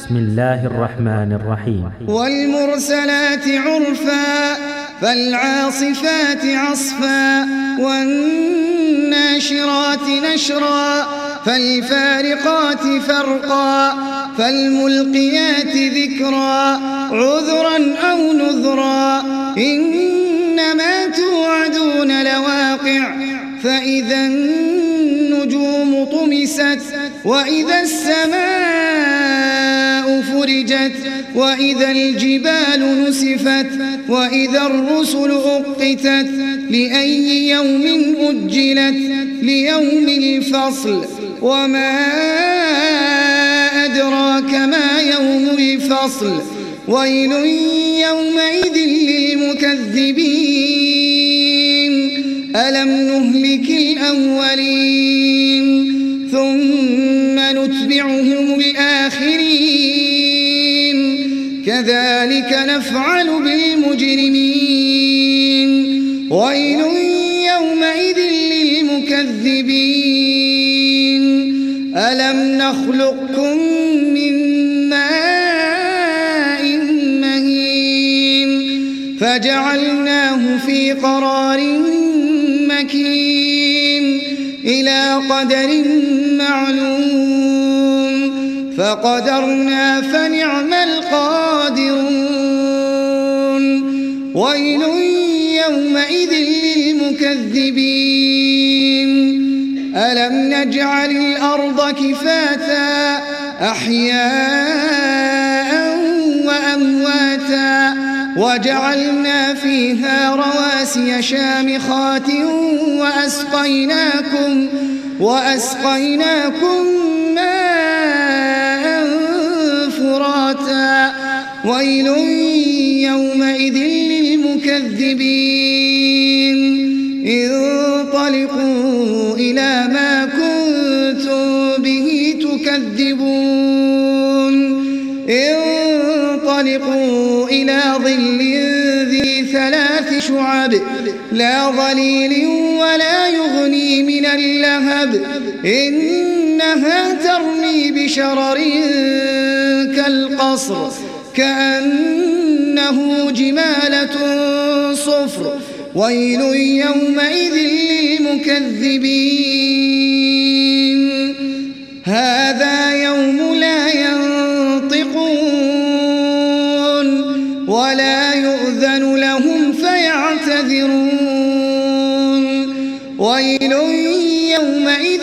بسم الله الرحمن الرحيم. والمرسلات عرفا فالعاصفات عصفا والناشرات نشرا فالفارقات فرقا فالملقيات ذكرا عذرا أو نذرا إنما توعدون لواقع فإذا النجوم طمست وإذا السماء فرجت وإذا الجبال نسفت وإذا الرسل أقتت لأي يوم أجلت ليوم الفصل وما أدراك ما يوم الفصل ويل يومئذ للمكذبين ألم نهلك الأولين ثم نتبعهم الآخرين كذلك نفعل بالمجرمين ويل يومئذ للمكذبين ألم نخلقكم من ماء مهين فجعلناه في قرار مكين إلى قدر معلوم فقدرنا فنعم القادرون ويل يومئذ للمكذبين ألم نجعل الأرض كفاتا أحياء وأمواتا وجعلنا فيها رواسي شامخات وأسقيناكم ماء فراتا ويل يومئذ للمكذبين انطلقوا إلى ما كنتم به تكذبون انطلقوا إلى ظل ذي 3 شعب لا ظليل ولا يغني من اللهب إنها ترمي بشرر كالقصر كأنه جمالة صفر ويل يومئذ للمكذبين هذا يوم لا ينطقون ولا يؤذن لهم فيعتذرون ويل يومئذ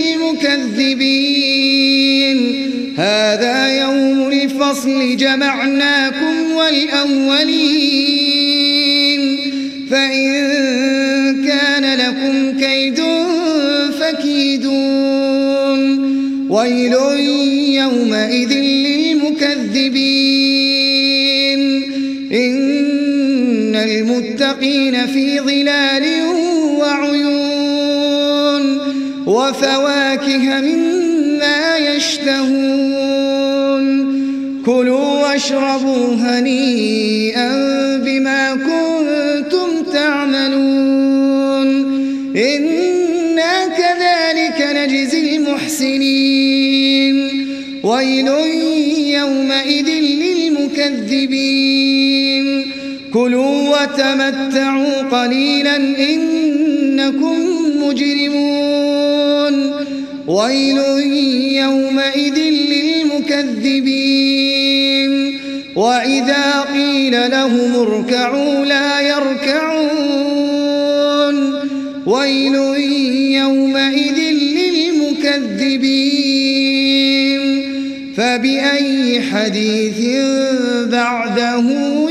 للمكذبين هذا يوم الفصل جمعناكم والأولين فإن كان لكم كيد فكيدون ويل يومئذ للمكذبين إن المتقين في ظلال وعيون وفواكه مما يشتهون كلوا واشربوا هنيئا بما كنتم تعملون إنا كذلك نجزي المحسنين ويل يومئذ للمكذبين كلوا وتمتعوا قليلا إنكم مجرمون ويل يومئذ للمكذبين وإذا قيل لهم اركعوا لا يركعون ويل يومئذ للمكذبين فبأي حديث بعده